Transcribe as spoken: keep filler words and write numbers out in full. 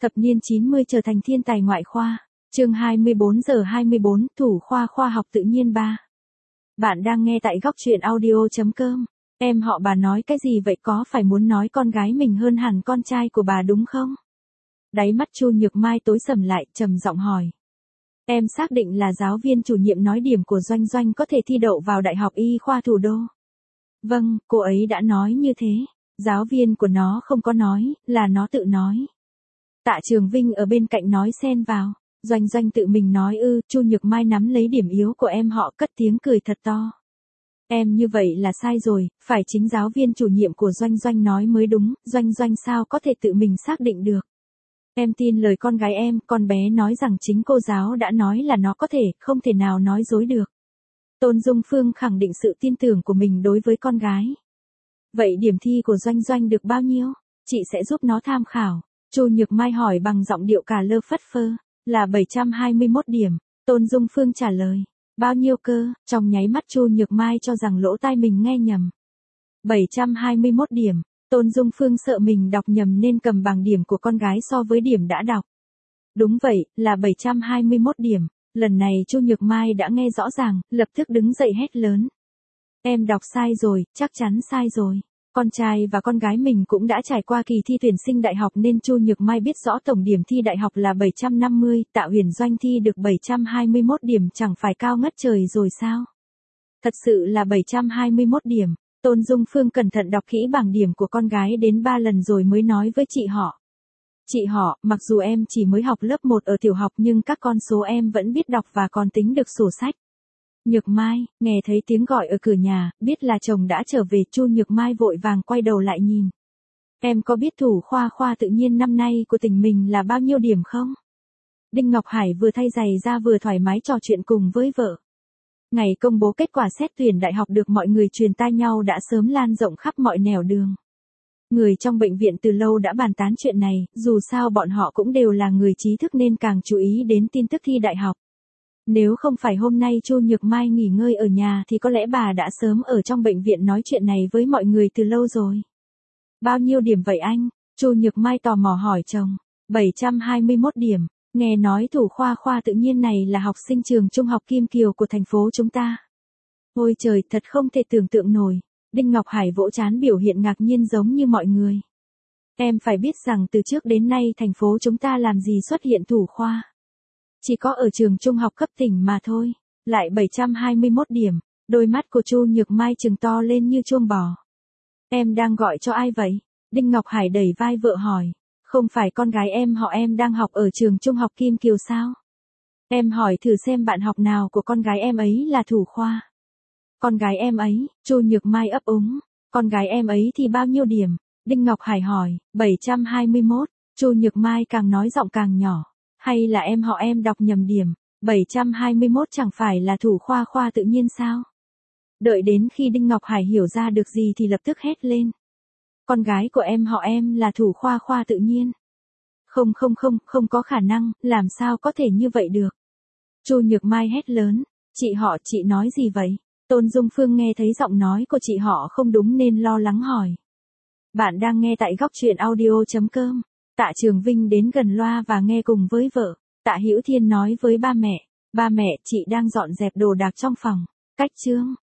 Thập niên chín mươi trở thành thiên tài ngoại khoa. Chương hai mươi bốn giờ hai mươi bốn, thủ khoa khoa học tự nhiên ba. Bạn đang nghe tại góc truyện audio chấm com. Em họ bà nói cái gì vậy, có phải muốn nói con gái mình hơn hẳn con trai của bà đúng không? Đáy mắt Chu Nhược Mai tối sầm lại, trầm giọng hỏi. Em xác định là giáo viên chủ nhiệm nói điểm của Doanh Doanh có thể thi đậu vào Đại học Y khoa Thủ đô. Vâng, cô ấy đã nói như thế. Giáo viên của nó không có nói, là nó tự nói. Tạ Trường Vinh ở bên cạnh nói xen vào. Doanh Doanh tự mình nói ư? Chu Nhược Mai nắm lấy điểm yếu của em họ, cất tiếng cười thật to. Em như vậy là sai rồi, phải chính giáo viên chủ nhiệm của Doanh Doanh nói mới đúng, Doanh Doanh sao có thể tự mình xác định được. Em tin lời con gái em, con bé nói rằng chính cô giáo đã nói là nó có thể, không thể nào nói dối được. Tôn Dung Phương khẳng định sự tin tưởng của mình đối với con gái. Vậy điểm thi của Doanh Doanh được bao nhiêu? Chị sẽ giúp nó tham khảo. Chu Nhược Mai hỏi bằng giọng điệu cả lơ phất phơ. Là bảy trăm hai mươi mốt điểm. Tôn Dung Phương trả lời. Bao nhiêu cơ? Trong nháy mắt Chu Nhược Mai cho rằng lỗ tai mình nghe nhầm. bảy trăm hai mươi mốt điểm. Tôn Dung Phương sợ mình đọc nhầm nên cầm bảng điểm của con gái so với điểm đã đọc. Đúng vậy, là bảy trăm hai mươi mốt điểm. Lần này Chu Nhược Mai đã nghe rõ ràng, lập tức đứng dậy hét lớn. Em đọc sai rồi, chắc chắn sai rồi. Con trai và con gái mình cũng đã trải qua kỳ thi tuyển sinh đại học nên Chu Nhược Mai biết rõ tổng điểm thi đại học là bảy trăm năm mươi, Tạ Huyền Doanh thi được bảy trăm hai mươi mốt điểm chẳng phải cao ngất trời rồi sao? Thật sự là bảy trăm hai mươi mốt điểm. Tôn Dung Phương cẩn thận đọc kỹ bảng điểm của con gái đến ba lần rồi mới nói với chị họ. Chị họ, mặc dù em chỉ mới học lớp một ở tiểu học nhưng các con số em vẫn biết đọc và còn tính được sổ sách. Nhược Mai, nghe thấy tiếng gọi ở cửa nhà, biết là chồng đã trở về, Chu Nhược Mai vội vàng quay đầu lại nhìn. Em có biết thủ khoa khoa tự nhiên năm nay của tỉnh mình là bao nhiêu điểm không? Đinh Ngọc Hải vừa thay giày ra vừa thoải mái trò chuyện cùng với vợ. Ngày công bố kết quả xét tuyển đại học được mọi người truyền tai nhau đã sớm lan rộng khắp mọi nẻo đường. Người trong bệnh viện từ lâu đã bàn tán chuyện này, dù sao bọn họ cũng đều là người trí thức nên càng chú ý đến tin tức thi đại học. Nếu không phải hôm nay Chu Nhược Mai nghỉ ngơi ở nhà thì có lẽ bà đã sớm ở trong bệnh viện nói chuyện này với mọi người từ lâu rồi. Bao nhiêu điểm vậy anh? Chu Nhược Mai tò mò hỏi chồng. bảy trăm hai mươi mốt điểm. Nghe nói thủ khoa khoa tự nhiên này là học sinh trường trung học Kim Kiều của thành phố chúng ta. Ôi trời, thật không thể tưởng tượng nổi. Đinh Ngọc Hải vỗ trán biểu hiện ngạc nhiên giống như mọi người. Em phải biết rằng từ trước đến nay thành phố chúng ta làm gì xuất hiện thủ khoa. Chỉ có ở trường trung học cấp tỉnh mà thôi. Lại bảy trăm hai mươi mốt điểm. Đôi mắt của Chu Nhược Mai trừng to lên như chuông bò. Em đang gọi cho ai vậy? Đinh Ngọc Hải đẩy vai vợ hỏi. Không phải con gái em họ em đang học ở trường trung học Kim Kiều sao? Em hỏi thử xem bạn học nào của con gái em ấy là thủ khoa. Con gái em ấy, Chu Nhược Mai ấp úng. Con gái em ấy thì bao nhiêu điểm? Đinh Ngọc Hải hỏi. bảy trăm hai mươi mốt. Chu Nhược Mai càng nói giọng càng nhỏ. Hay là em họ em đọc nhầm điểm? bảy trăm hai mươi mốt chẳng phải là thủ khoa khoa tự nhiên sao? Đợi đến khi Đinh Ngọc Hải hiểu ra được gì thì lập tức hét lên. Con gái của em họ em là thủ khoa khoa tự nhiên. Không không không, không có khả năng, làm sao có thể như vậy được? Chu Nhược Mai hét lớn. Chị họ, chị nói gì vậy? Tôn Dung Phương nghe thấy giọng nói của chị họ không đúng nên lo lắng hỏi. Bạn đang nghe tại góc truyện audio chấm com. Tạ Trường Vinh đến gần loa và nghe cùng với vợ. Tạ Hữu Thiên nói với ba mẹ. Ba mẹ, chị đang dọn dẹp đồ đạc trong phòng. Cách chương.